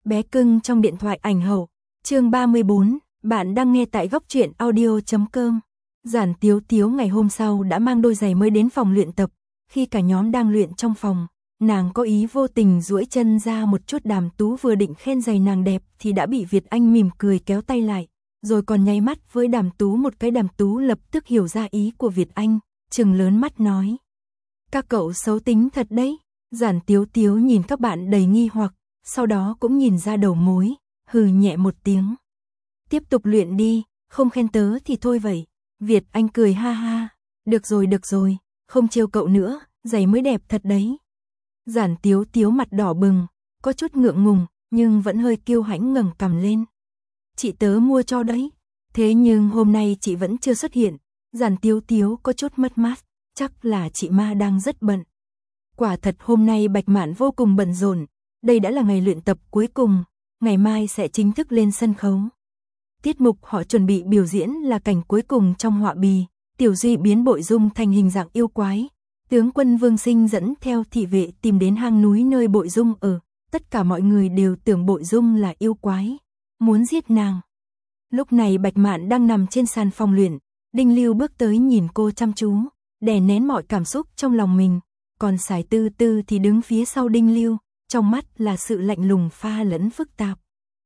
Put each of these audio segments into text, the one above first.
Bé cưng trong điện thoại ảnh hậu, chương 34, bạn đang nghe tại góc truyện audio.com. Giản Tiếu Tiếu ngày hôm sau đã mang đôi giày mới đến phòng luyện tập, khi cả nhóm đang luyện trong phòng, nàng có ý vô tình duỗi chân ra một chút. Đàm Tú vừa định khen giày nàng đẹp thì đã bị Việt Anh mỉm cười kéo tay lại, rồi còn nháy mắt với Đàm Tú một cái. Đàm Tú lập tức hiểu ra ý của Việt Anh, trừng lớn mắt nói: các cậu xấu tính thật đấy. Giản Tiếu Tiếu nhìn các bạn đầy nghi hoặc, sau đó cũng nhìn ra đầu mối, hừ nhẹ một tiếng. Tiếp tục luyện đi, không khen tớ thì thôi vậy. Việt Anh cười ha ha, được rồi, không trêu cậu nữa, giày mới đẹp thật đấy. Giản Tiếu Tiếu mặt đỏ bừng, có chút ngượng ngùng, nhưng vẫn hơi kiêu hãnh ngẩng cằm lên. Chị tớ mua cho đấy, thế nhưng hôm nay chị vẫn chưa xuất hiện. Giản Tiếu Tiếu có chút mất mát, chắc là chị Ma đang rất bận. Quả thật hôm nay Bạch Mạn vô cùng bận rộn, đây đã là ngày luyện tập cuối cùng, ngày mai sẽ chính thức lên sân khấu. Tiết mục họ chuẩn bị biểu diễn là cảnh cuối cùng trong họa bì, Tiểu Duy biến Bội Dung thành hình dạng yêu quái. Tướng quân Vương Sinh dẫn theo thị vệ tìm đến hang núi nơi Bội Dung ở, tất cả mọi người đều tưởng Bội Dung là yêu quái, muốn giết nàng. Lúc này Bạch Mạn đang nằm trên sàn phòng luyện, Đinh Lưu bước tới nhìn cô chăm chú, đè nén mọi cảm xúc trong lòng mình, còn Sải Tư Tư thì đứng phía sau Đinh Lưu, trong mắt là sự lạnh lùng pha lẫn phức tạp.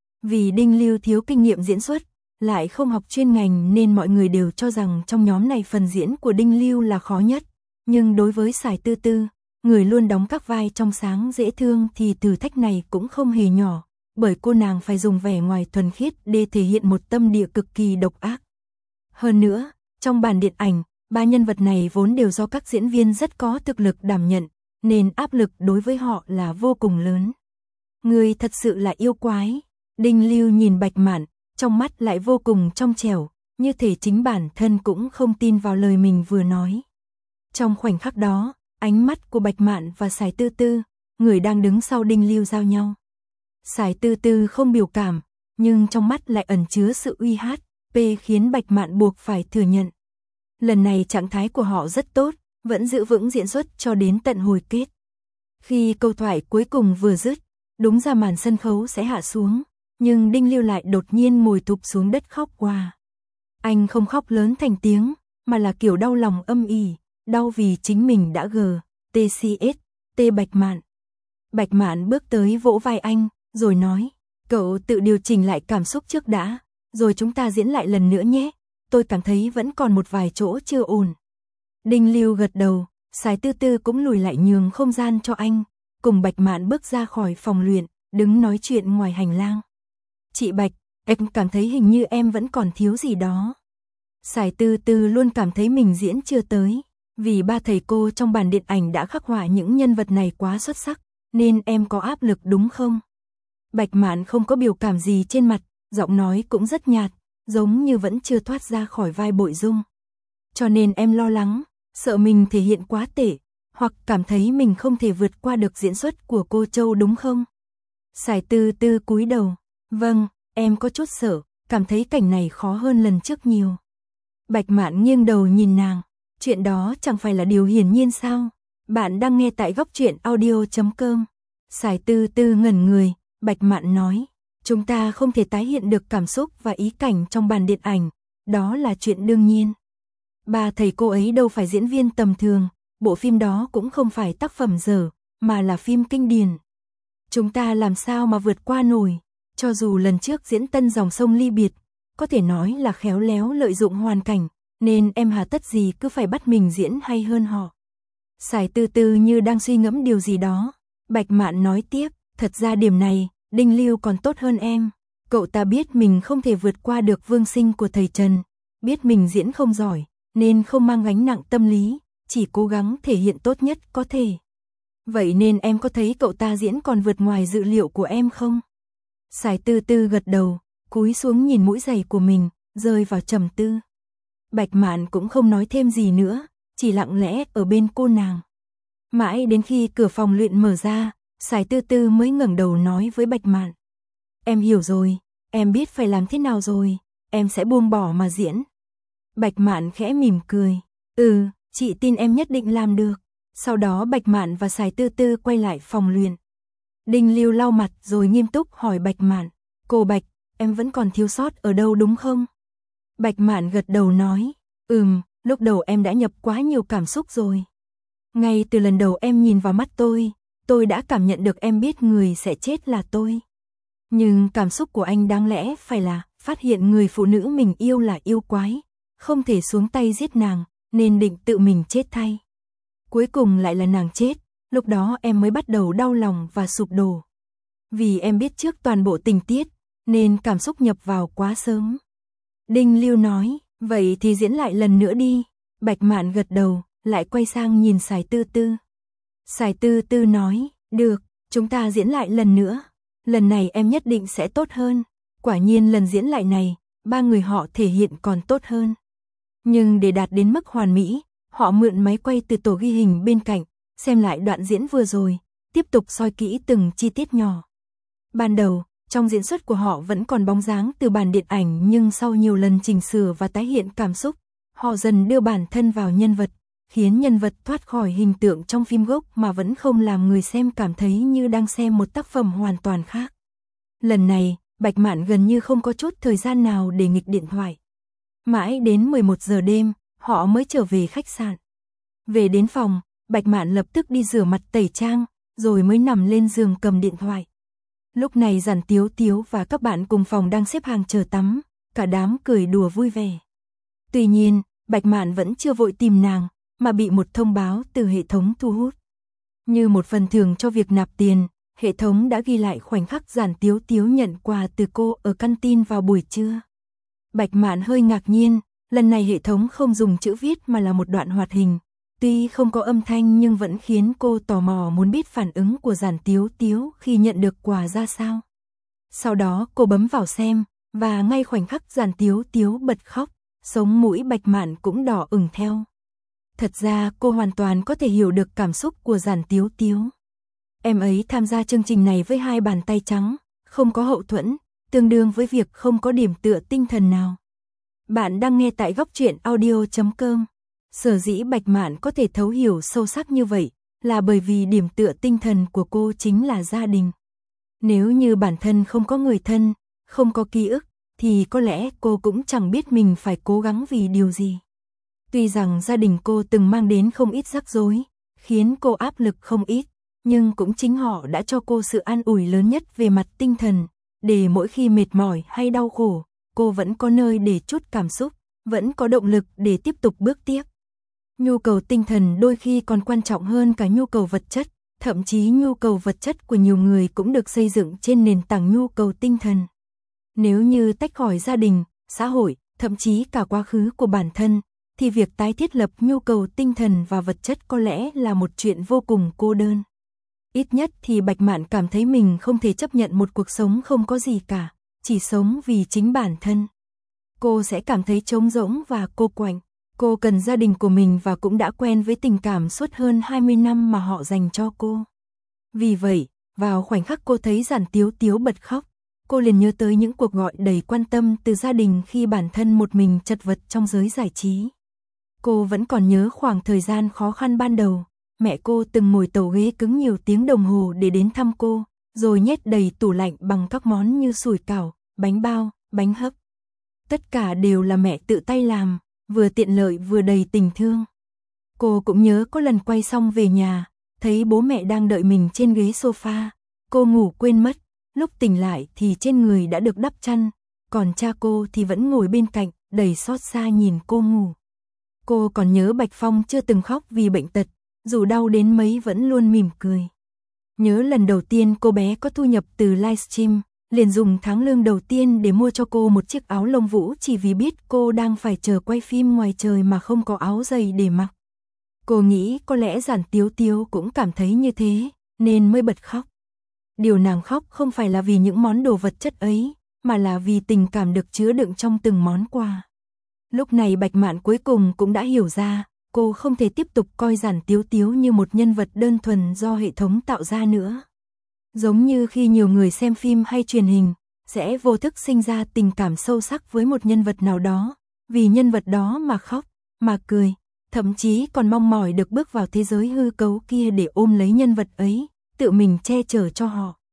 Vì Đinh Lưu thiếu kinh nghiệm diễn xuất, lại không học chuyên ngành nên mọi người đều cho rằng trong nhóm này phần diễn của Đinh Lưu là khó nhất. Nhưng đối với Sải Tư Tư, người luôn đóng các vai trong sáng dễ thương thì thử thách này cũng không hề nhỏ, bởi cô nàng phải dùng vẻ ngoài thuần khiết để thể hiện một tâm địa cực kỳ độc ác. Hơn nữa, trong bản điện ảnh, ba nhân vật này vốn đều do các diễn viên rất có thực lực đảm nhận, nên áp lực đối với họ là vô cùng lớn. Người thật sự là yêu quái. Đinh Lưu nhìn Bạch Mạn, trong mắt lại vô cùng trong trẻo, như thể chính bản thân cũng không tin vào lời mình vừa nói. Trong khoảnh khắc đó, ánh mắt của Bạch Mạn và Sải Tư Tư, người đang đứng sau Đinh Lưu giao nhau. Sải Tư Tư không biểu cảm, nhưng trong mắt lại ẩn chứa sự uy hiếp, khiến Bạch Mạn buộc phải thừa nhận. Lần này trạng thái của họ rất tốt, vẫn giữ vững diễn xuất cho đến tận hồi kết. Khi câu thoại cuối cùng vừa dứt, đúng ra màn sân khấu sẽ hạ xuống, nhưng Đinh Lưu lại đột nhiên ngồi thụp xuống đất khóc qua. Anh không khóc lớn thành tiếng, mà là kiểu đau lòng âm ỉ, đau vì chính mình đã T Bạch Mạn. Bạch Mạn bước tới vỗ vai anh, rồi nói: cậu tự điều chỉnh lại cảm xúc trước đã, rồi chúng ta diễn lại lần nữa nhé. Tôi cảm thấy vẫn còn một vài chỗ chưa ổn. Đinh Lưu gật đầu, Sải Tư Tư cũng lùi lại nhường không gian cho anh, cùng Bạch Mạn bước ra khỏi phòng luyện, đứng nói chuyện ngoài hành lang. Chị Bạch, em cảm thấy hình như em vẫn còn thiếu gì đó. Sải Tư Tư luôn cảm thấy mình diễn chưa tới, vì ba thầy cô trong bản điện ảnh đã khắc họa những nhân vật này quá xuất sắc, nên em có áp lực đúng không? Bạch Mạn không có biểu cảm gì trên mặt, giọng nói cũng rất nhạt, giống như vẫn chưa thoát ra khỏi vai Bội Dung. Cho nên em lo lắng, sợ mình thể hiện quá tệ, hoặc cảm thấy mình không thể vượt qua được diễn xuất của cô Châu đúng không? Sải Tư Tư cúi đầu, vâng, em có chút sợ, cảm thấy cảnh này khó hơn lần trước nhiều. Bạch Mạn nghiêng đầu nhìn nàng, chuyện đó chẳng phải là điều hiển nhiên sao? Bạn đang nghe tại góc truyện audio.com. Sải Tư Tư ngẩn người, Bạch Mạn nói: chúng ta không thể tái hiện được cảm xúc và ý cảnh trong bản điện ảnh, đó là chuyện đương nhiên. Ba thầy cô ấy đâu phải diễn viên tầm thường, bộ phim đó cũng không phải tác phẩm dở, mà là phim kinh điển. Chúng ta làm sao mà vượt qua nổi, cho dù lần trước diễn Tân Dòng Sông Ly Biệt, có thể nói là khéo léo lợi dụng hoàn cảnh, nên em hà tất gì cứ phải bắt mình diễn hay hơn họ. Sải Tư Tư như đang suy ngẫm điều gì đó, Bạch Mạn nói tiếp: thật ra điểm này, Đinh Lưu còn tốt hơn em. Cậu ta biết mình không thể vượt qua được Vương Sinh của thầy Trần, biết mình diễn không giỏi, nên không mang gánh nặng tâm lý, chỉ cố gắng thể hiện tốt nhất có thể. Vậy nên em có thấy cậu ta diễn còn vượt ngoài dự liệu của em không? Sải Tư Tư gật đầu, cúi xuống nhìn mũi giày của mình, rơi vào trầm tư. Bạch Mạn cũng không nói thêm gì nữa, chỉ lặng lẽ ở bên cô nàng. Mãi đến khi cửa phòng luyện mở ra, Sải Tư Tư mới ngẩng đầu nói với Bạch Mạn: em hiểu rồi, em biết phải làm thế nào rồi, em sẽ buông bỏ mà diễn. Bạch Mạn khẽ mỉm cười: chị tin em nhất định làm được. Sau đó Bạch Mạn và Sải Tư Tư quay lại phòng luyện. Đinh Lưu lau mặt rồi nghiêm túc hỏi Bạch Mạn, cô Bạch, em vẫn còn thiếu sót ở đâu đúng không? Bạch Mạn gật đầu nói, lúc đầu em đã nhập quá nhiều cảm xúc rồi. Ngay từ lần đầu em nhìn vào mắt tôi đã cảm nhận được em biết người sẽ chết là tôi. Nhưng cảm xúc của anh đáng lẽ phải là phát hiện người phụ nữ mình yêu là yêu quái, không thể xuống tay giết nàng, nên định tự mình chết thay. Cuối cùng lại là nàng chết, lúc đó em mới bắt đầu đau lòng và sụp đổ. Vì em biết trước toàn bộ tình tiết, nên cảm xúc nhập vào quá sớm. Đinh Lưu nói, vậy thì diễn lại lần nữa đi. Bạch Mạn gật đầu, lại quay sang nhìn Sài Tư Tư. Sài Tư Tư nói, được, chúng ta diễn lại lần nữa. Lần này em nhất định sẽ tốt hơn. Quả nhiên lần diễn lại này, ba người họ thể hiện còn tốt hơn. Nhưng để đạt đến mức hoàn mỹ, họ mượn máy quay từ tổ ghi hình bên cạnh, xem lại đoạn diễn vừa rồi, tiếp tục soi kỹ từng chi tiết nhỏ. Ban đầu, trong diễn xuất của họ vẫn còn bóng dáng từ bản điện ảnh, nhưng sau nhiều lần chỉnh sửa và tái hiện cảm xúc, họ dần đưa bản thân vào nhân vật, khiến nhân vật thoát khỏi hình tượng trong phim gốc mà vẫn không làm người xem cảm thấy như đang xem một tác phẩm hoàn toàn khác. Lần này, Bạch Mạn gần như không có chút thời gian nào để nghịch điện thoại. Mãi đến 11 giờ đêm, họ mới trở về khách sạn. Về đến phòng, Bạch Mạn lập tức đi rửa mặt tẩy trang, rồi mới nằm lên giường cầm điện thoại. Lúc này Giản Tiếu Tiếu và các bạn cùng phòng đang xếp hàng chờ tắm, cả đám cười đùa vui vẻ. Tuy nhiên, Bạch Mạn vẫn chưa vội tìm nàng, mà bị một thông báo từ hệ thống thu hút. Như một phần thưởng cho việc nạp tiền, hệ thống đã ghi lại khoảnh khắc Giản Tiếu Tiếu nhận quà từ cô ở canteen vào buổi trưa. Bạch Mạn hơi ngạc nhiên, lần này hệ thống không dùng chữ viết mà là một đoạn hoạt hình. Tuy không có âm thanh nhưng vẫn khiến cô tò mò muốn biết phản ứng của Giản Tiếu Tiếu khi nhận được quà ra sao. Sau đó cô bấm vào xem, và ngay khoảnh khắc Giản Tiếu Tiếu bật khóc, sống mũi Bạch Mạn cũng đỏ ửng theo. Thật ra cô hoàn toàn có thể hiểu được cảm xúc của Giản Tiếu Tiếu. Em ấy tham gia chương trình này với hai bàn tay trắng, không có hậu thuẫn, tương đương với việc không có điểm tựa tinh thần nào. Bạn đang nghe tại Góc Truyện Audio.com. Sở dĩ Bạch Mạn có thể thấu hiểu sâu sắc như vậy là bởi vì điểm tựa tinh thần của cô chính là gia đình. Nếu như bản thân không có người thân, không có ký ức, thì có lẽ cô cũng chẳng biết mình phải cố gắng vì điều gì. Tuy rằng gia đình cô từng mang đến không ít rắc rối, khiến cô áp lực không ít, nhưng cũng chính họ đã cho cô sự an ủi lớn nhất về mặt tinh thần, để mỗi khi mệt mỏi hay đau khổ, cô vẫn có nơi để trút cảm xúc, vẫn có động lực để tiếp tục bước tiếp. Nhu cầu tinh thần đôi khi còn quan trọng hơn cả nhu cầu vật chất, thậm chí nhu cầu vật chất của nhiều người cũng được xây dựng trên nền tảng nhu cầu tinh thần. Nếu như tách khỏi gia đình, xã hội, thậm chí cả quá khứ của bản thân, thì việc tái thiết lập nhu cầu tinh thần và vật chất có lẽ là một chuyện vô cùng cô đơn. Ít nhất thì Bạch Mạn cảm thấy mình không thể chấp nhận một cuộc sống không có gì cả, chỉ sống vì chính bản thân. Cô sẽ cảm thấy trống rỗng và cô quạnh. Cô cần gia đình của mình và cũng đã quen với tình cảm suốt hơn 20 năm mà họ dành cho cô. Vì vậy, vào khoảnh khắc cô thấy Giản Tiếu Tiếu bật khóc, cô liền nhớ tới những cuộc gọi đầy quan tâm từ gia đình khi bản thân một mình chật vật trong giới giải trí. Cô vẫn còn nhớ khoảng thời gian khó khăn ban đầu, mẹ cô từng ngồi tàu ghế cứng nhiều tiếng đồng hồ để đến thăm cô, rồi nhét đầy tủ lạnh bằng các món như sủi cảo, bánh bao, bánh hấp. Tất cả đều là mẹ tự tay làm, vừa tiện lợi vừa đầy tình thương. Cô cũng nhớ có lần quay xong về nhà, thấy bố mẹ đang đợi mình trên ghế sofa, cô ngủ quên mất, lúc tỉnh lại thì trên người đã được đắp chăn, còn cha cô thì vẫn ngồi bên cạnh, đầy xót xa nhìn cô ngủ. Cô còn nhớ Bạch Phong chưa từng khóc vì bệnh tật, dù đau đến mấy vẫn luôn mỉm cười. Nhớ lần đầu tiên cô bé có thu nhập từ livestream, liền dùng tháng lương đầu tiên để mua cho cô một chiếc áo lông vũ chỉ vì biết cô đang phải chờ quay phim ngoài trời mà không có áo giày để mặc. Cô nghĩ có lẽ Giản Tiếu Tiếu cũng cảm thấy như thế, nên mới bật khóc. Điều nàng khóc không phải là vì những món đồ vật chất ấy, mà là vì tình cảm được chứa đựng trong từng món quà. Lúc này Bạch Mạn cuối cùng cũng đã hiểu ra, cô không thể tiếp tục coi Giản Tiếu Tiếu như một nhân vật đơn thuần do hệ thống tạo ra nữa. Giống như khi nhiều người xem phim hay truyền hình, sẽ vô thức sinh ra tình cảm sâu sắc với một nhân vật nào đó, vì nhân vật đó mà khóc, mà cười, thậm chí còn mong mỏi được bước vào thế giới hư cấu kia để ôm lấy nhân vật ấy, tự mình che chở cho họ.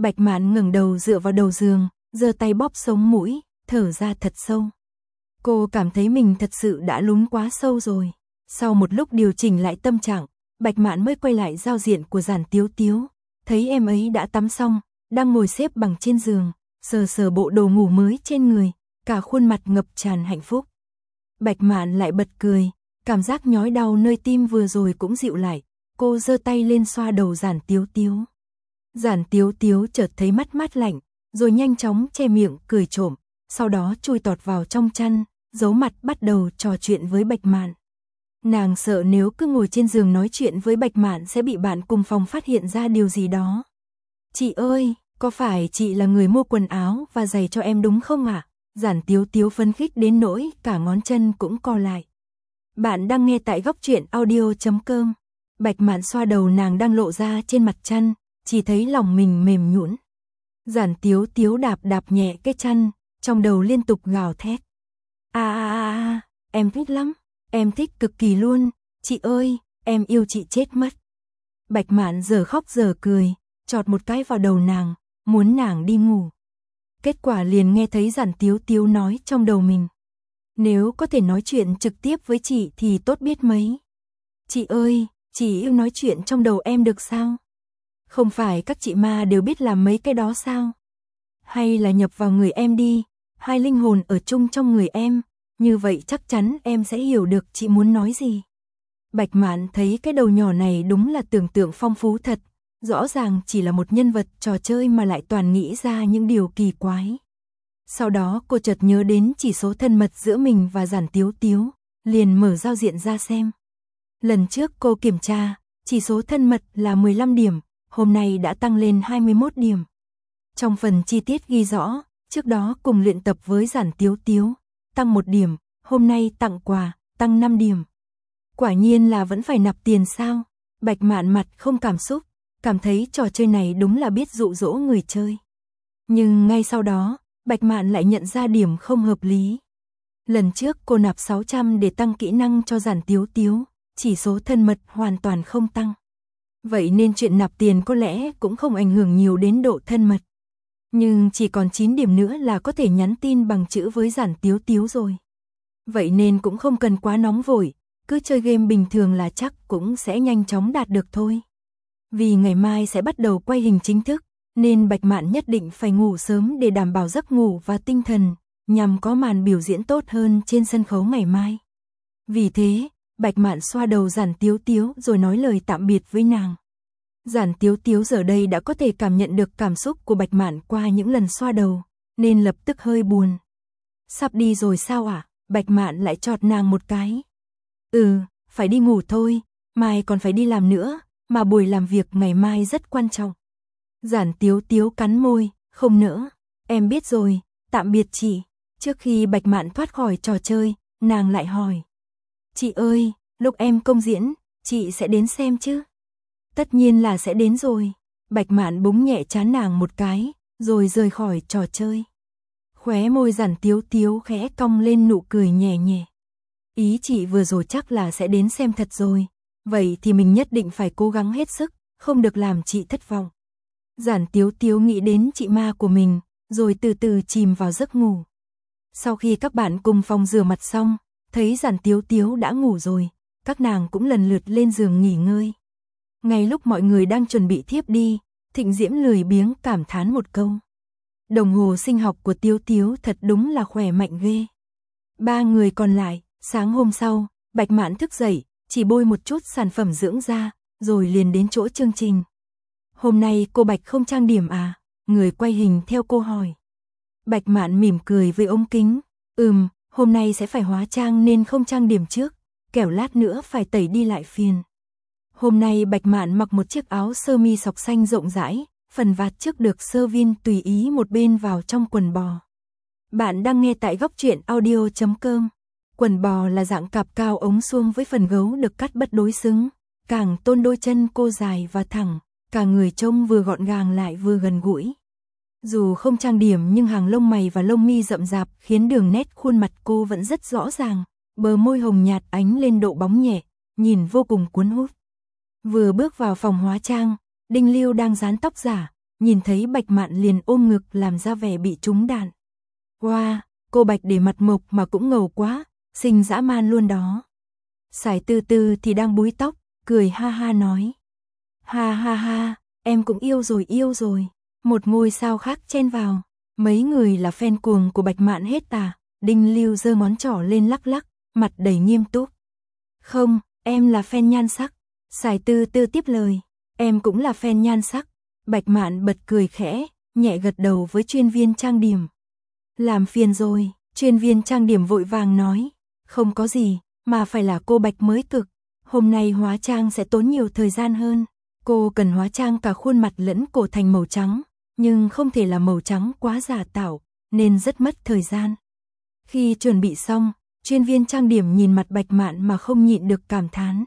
Bạch Mạn ngẩng đầu dựa vào đầu giường, giơ tay bóp sống mũi, thở ra thật sâu. Cô cảm thấy mình thật sự đã lún quá sâu rồi. Sau một lúc điều chỉnh lại tâm trạng, Bạch Mạn mới quay lại giao diện của Giản Tiếu Tiếu, thấy em ấy đã tắm xong, đang ngồi xếp bằng trên giường, sờ sờ bộ đồ ngủ mới trên người, cả khuôn mặt ngập tràn hạnh phúc. Bạch Mạn lại bật cười, cảm giác nhói đau nơi tim vừa rồi cũng dịu lại, cô giơ tay lên xoa đầu Giản Tiếu Tiếu. Giản Tiếu Tiếu chợt thấy mắt mát lạnh, rồi nhanh chóng che miệng cười trộm, sau đó chui tọt vào trong chăn, giấu mặt bắt đầu trò chuyện với Bạch Mạn. Nàng sợ nếu cứ ngồi trên giường nói chuyện với Bạch Mạn sẽ bị bạn cùng phòng phát hiện ra điều gì đó. Chị ơi, có phải chị là người mua quần áo và giày cho em đúng không ạ? Giản Tiếu Tiếu phấn khích đến nỗi cả ngón chân cũng co lại. Bạn đang nghe tại góc truyện audio.com. Bạch Mạn xoa đầu nàng đang lộ ra trên mặt chăn, chỉ thấy lòng mình mềm nhũn. Giản Tiếu Tiếu đạp đạp nhẹ cái chăn, trong đầu liên tục gào thét. Em thích lắm, em thích cực kỳ luôn, chị ơi, em yêu chị chết mất. Bạch Mạn giờ khóc giờ cười, chọt một cái vào đầu nàng, muốn nàng đi ngủ. Kết quả liền nghe thấy Giản Tiếu Tiếu nói trong đầu mình. Nếu có thể nói chuyện trực tiếp với chị thì tốt biết mấy. Chị ơi, chị yêu nói chuyện trong đầu em được sao? Không phải các chị ma đều biết làm mấy cái đó sao? Hay là nhập vào người em đi, hai linh hồn ở chung trong người em, như vậy chắc chắn em sẽ hiểu được chị muốn nói gì. Bạch Mạn thấy cái đầu nhỏ này đúng là tưởng tượng phong phú thật, rõ ràng chỉ là một nhân vật trò chơi mà lại toàn nghĩ ra những điều kỳ quái. Sau đó cô chợt nhớ đến chỉ số thân mật giữa mình và Giản Tiếu Tiếu, liền mở giao diện ra xem. Lần trước cô kiểm tra, chỉ số thân mật là 15 điểm, hôm nay đã tăng lên 21 điểm. Trong phần chi tiết ghi rõ, trước đó cùng luyện tập với Giản Tiếu Tiếu, tăng 1 điểm, hôm nay tặng quà, tăng 5 điểm. Quả nhiên là vẫn phải nạp tiền sao? Bạch Mạn mặt không cảm xúc, cảm thấy trò chơi này đúng là biết dụ dỗ người chơi. Nhưng ngay sau đó, Bạch Mạn lại nhận ra điểm không hợp lý. Lần trước cô nạp 600 để tăng kỹ năng cho Giản Tiếu Tiếu, chỉ số thân mật hoàn toàn không tăng. Vậy nên chuyện nạp tiền có lẽ cũng không ảnh hưởng nhiều đến độ thân mật. Nhưng chỉ còn 9 điểm nữa là có thể nhắn tin bằng chữ với Giản Tiếu Tiếu rồi. Vậy nên cũng không cần quá nóng vội, cứ chơi game bình thường là chắc cũng sẽ nhanh chóng đạt được thôi. Vì ngày mai sẽ bắt đầu quay hình chính thức, nên Bạch Mạn nhất định phải ngủ sớm để đảm bảo giấc ngủ và tinh thần, nhằm có màn biểu diễn tốt hơn trên sân khấu ngày mai. Vì thế, Bạch Mạn xoa đầu Giản Tiếu Tiếu rồi nói lời tạm biệt với nàng. Giản Tiếu Tiếu giờ đây đã có thể cảm nhận được cảm xúc của Bạch Mạn qua những lần xoa đầu, nên lập tức hơi buồn. Sắp đi rồi sao ạ? Bạch Mạn lại chọt nàng một cái. Phải đi ngủ thôi, mai còn phải đi làm nữa, mà buổi làm việc ngày mai rất quan trọng. Giản Tiếu Tiếu cắn môi, không nỡ. Em biết rồi, tạm biệt chị. Trước khi Bạch Mạn thoát khỏi trò chơi, nàng lại hỏi. Chị ơi, lúc em công diễn, chị sẽ đến xem chứ? Tất nhiên là sẽ đến rồi. Bạch Mạn búng nhẹ trán nàng một cái, rồi rời khỏi trò chơi. Khóe môi Giản Tiếu Tiếu khẽ cong lên nụ cười nhẹ nhẹ. Ý chị vừa rồi chắc là sẽ đến xem thật rồi. Vậy thì mình nhất định phải cố gắng hết sức, không được làm chị thất vọng. Giản Tiếu Tiếu nghĩ đến chị ma của mình, rồi từ từ chìm vào giấc ngủ. Sau khi các bạn cùng phòng rửa mặt xong, thấy Giản Tiếu Tiếu đã ngủ rồi, các nàng cũng lần lượt lên giường nghỉ ngơi. Ngay lúc mọi người đang chuẩn bị thiếp đi, Thịnh Diễm lười biếng cảm thán một câu. Đồng hồ sinh học của Tiếu Tiếu thật đúng là khỏe mạnh ghê. 3 người còn lại, sáng hôm sau, Bạch Mạn thức dậy, chỉ bôi một chút sản phẩm dưỡng da, rồi liền đến chỗ chương trình. Hôm nay cô Bạch không trang điểm à? Người quay hình theo cô hỏi. Bạch Mạn mỉm cười với ống kính. Hôm nay sẽ phải hóa trang nên không trang điểm trước, kẻo lát nữa phải tẩy đi lại phiền. Hôm nay Bạch Mạn mặc một chiếc áo sơ mi sọc xanh rộng rãi, phần vạt trước được sơ vin tùy ý một bên vào trong quần bò. Bạn đang nghe tại góc truyện audio.com. Quần bò là dạng cạp cao ống suông với phần gấu được cắt bất đối xứng, càng tôn đôi chân cô dài và thẳng, cả người trông vừa gọn gàng lại vừa gần gũi. Dù không trang điểm nhưng hàng lông mày và lông mi rậm rạp khiến đường nét khuôn mặt cô vẫn rất rõ ràng, bờ môi hồng nhạt ánh lên độ bóng nhẹ, nhìn vô cùng cuốn hút. Vừa bước vào phòng hóa trang, Đinh Lưu đang dán tóc giả, nhìn thấy Bạch Mạn liền ôm ngực làm ra vẻ bị trúng đạn. Wow, cô Bạch để mặt mộc mà cũng ngầu quá, xinh dã man luôn đó. Sải Tư Tư thì đang búi tóc, cười ha ha nói. Ha ha ha, em cũng yêu rồi. Một ngôi sao khác chen vào. Mấy người là fan cuồng của Bạch Mạn hết à? Đinh Lưu giơ ngón trỏ lên lắc lắc, mặt đầy nghiêm túc. Không, em là fan nhan sắc. Sải Tư Tư tiếp lời. Em cũng là fan nhan sắc. Bạch Mạn bật cười khẽ, nhẹ gật đầu với chuyên viên trang điểm. Làm phiền rồi, chuyên viên trang điểm vội vàng nói. Không có gì, mà phải là cô Bạch mới cực. Hôm nay hóa trang sẽ tốn nhiều thời gian hơn. Cô cần hóa trang cả khuôn mặt lẫn cổ thành màu trắng, nhưng không thể là màu trắng quá giả tạo, nên rất mất thời gian. Khi chuẩn bị xong, chuyên viên trang điểm nhìn mặt Bạch Mạn mà không nhịn được cảm thán.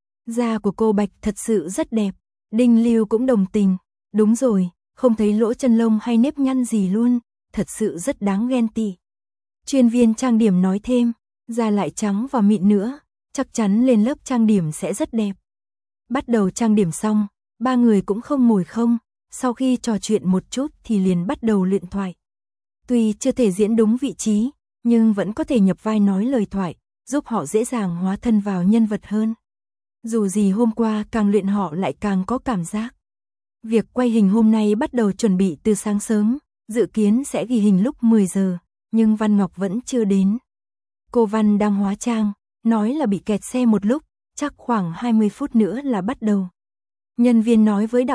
Da của cô Bạch thật sự rất đẹp. Đinh Lưu cũng đồng tình. Đúng rồi, không thấy lỗ chân lông hay nếp nhăn gì luôn, thật sự rất đáng ghen tị. Chuyên viên trang điểm nói thêm, da lại trắng và mịn nữa, chắc chắn lên lớp trang điểm sẽ rất đẹp. Bắt đầu trang điểm xong, ba người cũng không ngồi không, sau khi trò chuyện một chút thì liền bắt đầu luyện thoại. Tuy chưa thể diễn đúng vị trí, nhưng vẫn có thể nhập vai nói lời thoại, giúp họ dễ dàng hóa thân vào nhân vật hơn. Dù gì hôm qua càng luyện họ lại càng có cảm giác. Việc quay hình hôm nay bắt đầu chuẩn bị từ sáng sớm, dự kiến sẽ ghi hình lúc 10 giờ, nhưng Văn Ngọc vẫn chưa đến. Cô Văn đang hóa trang, nói là bị kẹt xe một lúc, chắc khoảng 20 phút nữa là bắt đầu. Nhân viên nói với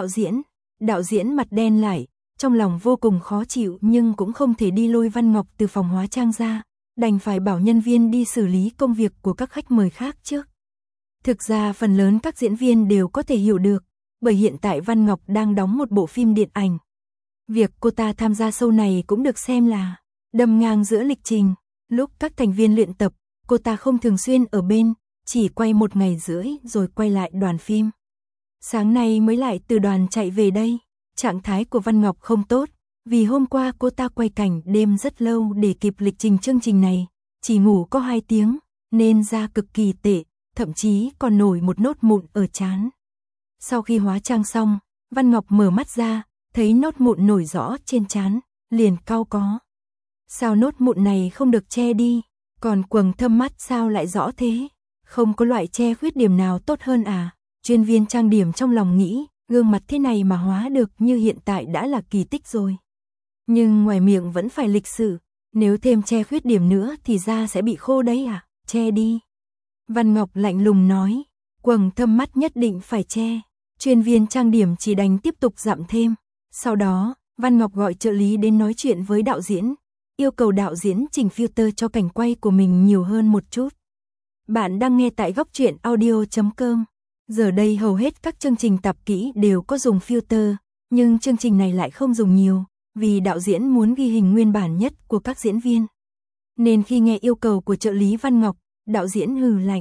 đạo diễn mặt đen lại, trong lòng vô cùng khó chịu nhưng cũng không thể đi lôi Văn Ngọc từ phòng hóa trang ra, đành phải bảo nhân viên đi xử lý công việc của các khách mời khác trước. Thực ra phần lớn các diễn viên đều có thể hiểu được, bởi hiện tại Văn Ngọc đang đóng một bộ phim điện ảnh. Việc cô ta tham gia show này cũng được xem là đâm ngang giữa lịch trình. Lúc các thành viên luyện tập, cô ta không thường xuyên ở bên, chỉ quay 1 ngày rưỡi rồi quay lại đoàn phim. Sáng nay mới lại từ đoàn chạy về đây. Trạng thái của Văn Ngọc không tốt, vì hôm qua cô ta quay cảnh đêm rất lâu để kịp lịch trình chương trình này, chỉ ngủ có 2 tiếng, nên da cực kỳ tệ, thậm chí còn nổi một nốt mụn ở trán. Sau khi hóa trang xong, Văn Ngọc mở mắt ra, thấy nốt mụn nổi rõ trên trán, liền cau có. Sao nốt mụn này không được che đi, còn quầng thâm mắt sao lại rõ thế? Không có loại che khuyết điểm nào tốt hơn à? Chuyên viên trang điểm trong lòng nghĩ, gương mặt thế này mà hóa được như hiện tại đã là kỳ tích rồi. Nhưng ngoài miệng vẫn phải lịch sự, nếu thêm che khuyết điểm nữa thì da sẽ bị khô đấy à? Che đi. Văn Ngọc lạnh lùng nói, quầng thâm mắt nhất định phải che. Chuyên viên trang điểm chỉ đành tiếp tục dặm thêm. Sau đó, Văn Ngọc gọi trợ lý đến nói chuyện với đạo diễn, yêu cầu đạo diễn chỉnh filter cho cảnh quay của mình nhiều hơn một chút. Bạn đang nghe tại góc truyện audio.com. Giờ đây hầu hết các chương trình tạp kỹ đều có dùng filter, nhưng chương trình này lại không dùng nhiều, vì đạo diễn muốn ghi hình nguyên bản nhất của các diễn viên. Nên khi nghe yêu cầu của trợ lý Văn Ngọc, đạo diễn hừ lạnh.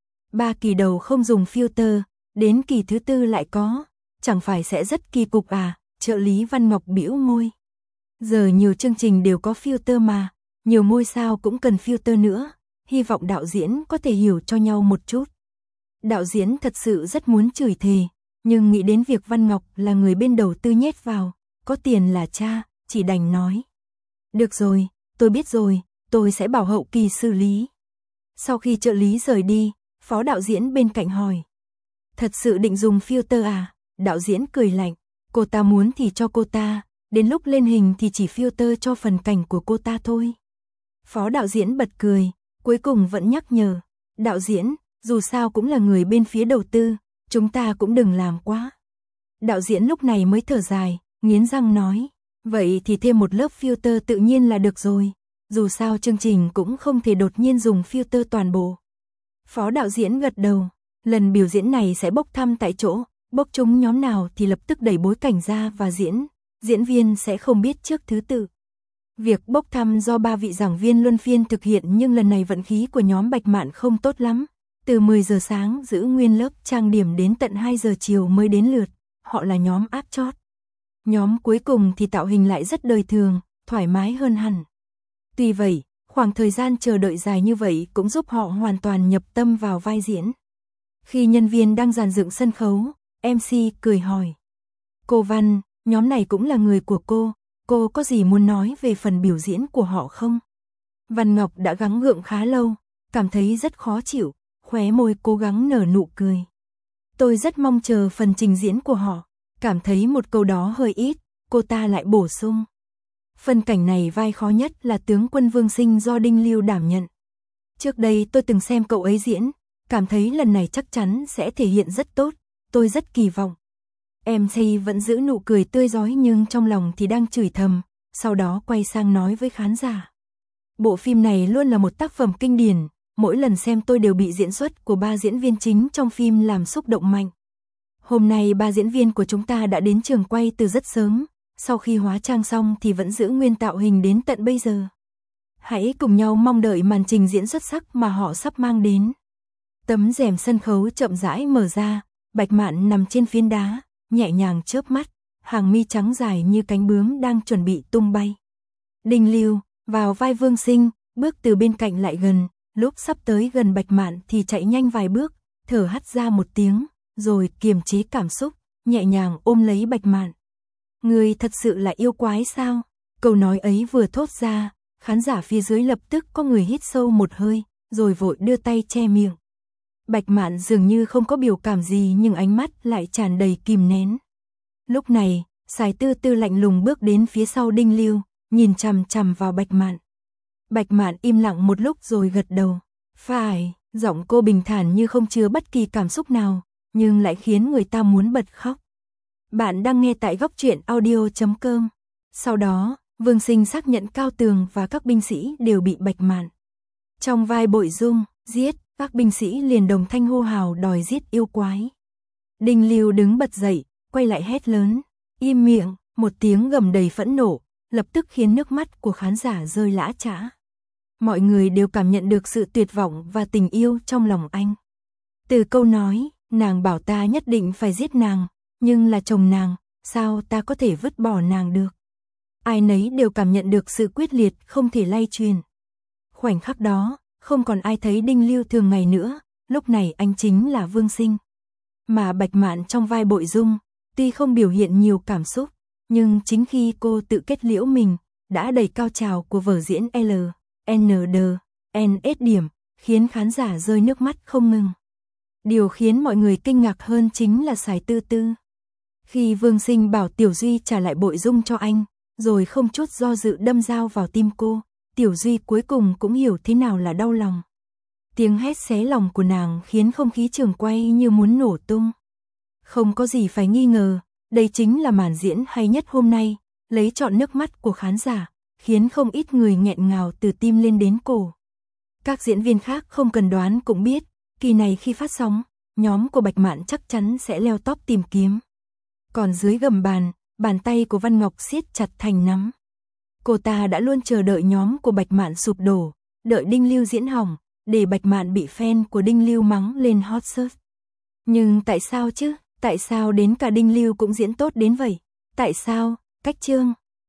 3 kỳ đầu không dùng filter, đến kỳ thứ 4 lại có, chẳng phải sẽ rất kỳ cục à? Trợ lý Văn Ngọc bĩu môi. Giờ nhiều chương trình đều có filter mà, nhiều ngôi sao cũng cần filter nữa, hy vọng đạo diễn có thể hiểu cho nhau một chút. Đạo diễn thật sự rất muốn chửi thề, nhưng nghĩ đến việc Văn Ngọc là người bên đầu tư nhét vào, có tiền là cha, chỉ đành nói. Được rồi, tôi biết rồi, tôi sẽ bảo hậu kỳ xử lý. Sau khi trợ lý rời đi, phó đạo diễn bên cạnh hỏi. Thật sự định dùng filter à? Đạo diễn cười lạnh, cô ta muốn thì cho cô ta, đến lúc lên hình thì chỉ filter cho phần cảnh của cô ta thôi. Phó đạo diễn bật cười, cuối cùng vẫn nhắc nhở. Đạo diễn, dù sao cũng là người bên phía đầu tư, chúng ta cũng đừng làm quá. Đạo diễn lúc này mới thở dài, nghiến răng nói. Vậy thì thêm một lớp filter tự nhiên là được rồi. Dù sao chương trình cũng không thể đột nhiên dùng filter toàn bộ. Phó đạo diễn gật đầu. Lần biểu diễn này sẽ bốc thăm tại chỗ, bốc trúng nhóm nào thì lập tức đẩy bối cảnh ra và diễn viên sẽ không biết trước thứ tự. Việc bốc thăm do 3 vị giảng viên luân phiên thực hiện, nhưng lần này vận khí của nhóm Bạch Mạn không tốt lắm. Từ 10 giờ sáng giữ nguyên lớp trang điểm đến tận 2 giờ chiều mới đến lượt, họ là nhóm áp chót. Nhóm cuối cùng thì tạo hình lại rất đời thường, thoải mái hơn hẳn. Tuy vậy, khoảng thời gian chờ đợi dài như vậy cũng giúp họ hoàn toàn nhập tâm vào vai diễn. Khi nhân viên đang dàn dựng sân khấu, MC cười hỏi. Cô Văn, Nhóm này cũng là người của cô có gì muốn nói về phần biểu diễn của họ không? Văn Ngọc đã gắng gượng khá lâu, cảm thấy rất khó chịu, khóe môi cố gắng nở nụ cười. Tôi rất mong chờ phần trình diễn của họ, cảm thấy một câu đó hơi ít, cô ta lại bổ sung. Phân cảnh này vai khó nhất là tướng quân Vương Sinh do Đinh Lưu đảm nhận. Trước đây tôi từng xem cậu ấy diễn, cảm thấy lần này chắc chắn sẽ thể hiện rất tốt, tôi rất kỳ vọng. MC vẫn giữ nụ cười tươi rói nhưng trong lòng thì đang chửi thầm, sau đó quay sang nói với khán giả. Bộ phim này luôn là một tác phẩm kinh điển, mỗi lần xem tôi đều bị diễn xuất của 3 diễn viên chính trong phim làm xúc động mạnh. Hôm nay 3 diễn viên của chúng ta đã đến trường quay từ rất sớm, sau khi hóa trang xong thì vẫn giữ nguyên tạo hình đến tận bây giờ. Hãy cùng nhau mong đợi màn trình diễn xuất sắc mà họ sắp mang đến. Tấm rèm sân khấu chậm rãi mở ra, Bạch Mạn nằm trên phiến đá, nhẹ nhàng chớp mắt, hàng mi trắng dài như cánh bướm đang chuẩn bị tung bay. Đinh Lưu, vào vai Vương Sinh, bước từ bên cạnh lại gần, lúc sắp tới gần Bạch Mạn thì chạy nhanh vài bước, thở hắt ra một tiếng, rồi kiềm chế cảm xúc, nhẹ nhàng ôm lấy Bạch Mạn. Người thật sự là yêu quái sao? Câu nói ấy vừa thốt ra, khán giả phía dưới lập tức có người hít sâu một hơi, rồi vội đưa tay che miệng. Bạch Mạn dường như không có biểu cảm gì nhưng ánh mắt lại tràn đầy kìm nén. Lúc này, Sài Tư Tư lạnh lùng bước đến phía sau Đinh Lưu, nhìn chằm chằm vào Bạch Mạn. Bạch Mạn im lặng một lúc rồi gật đầu. Phải, giọng cô bình thản như không chứa bất kỳ cảm xúc nào, nhưng lại khiến người ta muốn bật khóc. Bạn đang nghe tại Góc Truyện Audio.com. Sau đó, Vương Sinh xác nhận Cao Tường và các binh sĩ đều bị Bạch Mạn. Trong vai Bội Dung, giết, các binh sĩ liền đồng thanh hô hào đòi giết yêu quái. Đinh Lưu đứng bật dậy, quay lại hét lớn. Im miệng, một tiếng gầm đầy phẫn nộ, lập tức khiến nước mắt của khán giả rơi lã chã. Mọi người đều cảm nhận được sự tuyệt vọng và tình yêu trong lòng anh. Từ câu nói, nàng bảo ta nhất định phải giết nàng, nhưng là chồng nàng, sao ta có thể vứt bỏ nàng được. Ai nấy đều cảm nhận được sự quyết liệt không thể lay truyền. Khoảnh khắc đó, không còn ai thấy Đinh Lưu thường ngày nữa, lúc này anh chính là Vương Sinh. Mà Bạch Mạn trong vai Bội Dung, tuy không biểu hiện nhiều cảm xúc, nhưng chính khi cô tự kết liễu mình, đã đẩy cao trào của vở diễn LND, điểm, khiến khán giả rơi nước mắt không ngừng. Điều khiến mọi người kinh ngạc hơn chính là Sài Tư Tư. Khi Vương Sinh bảo Tiểu Duy trả lại Bội Dung cho anh, rồi không chút do dự đâm dao vào tim cô, Tiểu Duy cuối cùng cũng hiểu thế nào là đau lòng. Tiếng hét xé lòng của nàng khiến không khí trường quay như muốn nổ tung. Không có gì phải nghi ngờ, đây chính là màn diễn hay nhất hôm nay, lấy trọn nước mắt của khán giả, khiến không ít người nghẹn ngào từ tim lên đến cổ. Các diễn viên khác không cần đoán cũng biết, kỳ này khi phát sóng, nhóm của Bạch Mạn chắc chắn sẽ leo top tìm kiếm. Còn dưới gầm bàn, bàn tay của Văn Ngọc siết chặt thành nắm. Cô ta đã luôn chờ đợi nhóm của Bạch Mạn sụp đổ, đợi Đinh Lưu diễn hỏng, để Bạch Mạn bị fan của Đinh Lưu mắng lên hot search. Nhưng tại sao chứ? Tại sao đến cả Đinh Lưu cũng diễn tốt đến vậy? Tại sao? Cách chương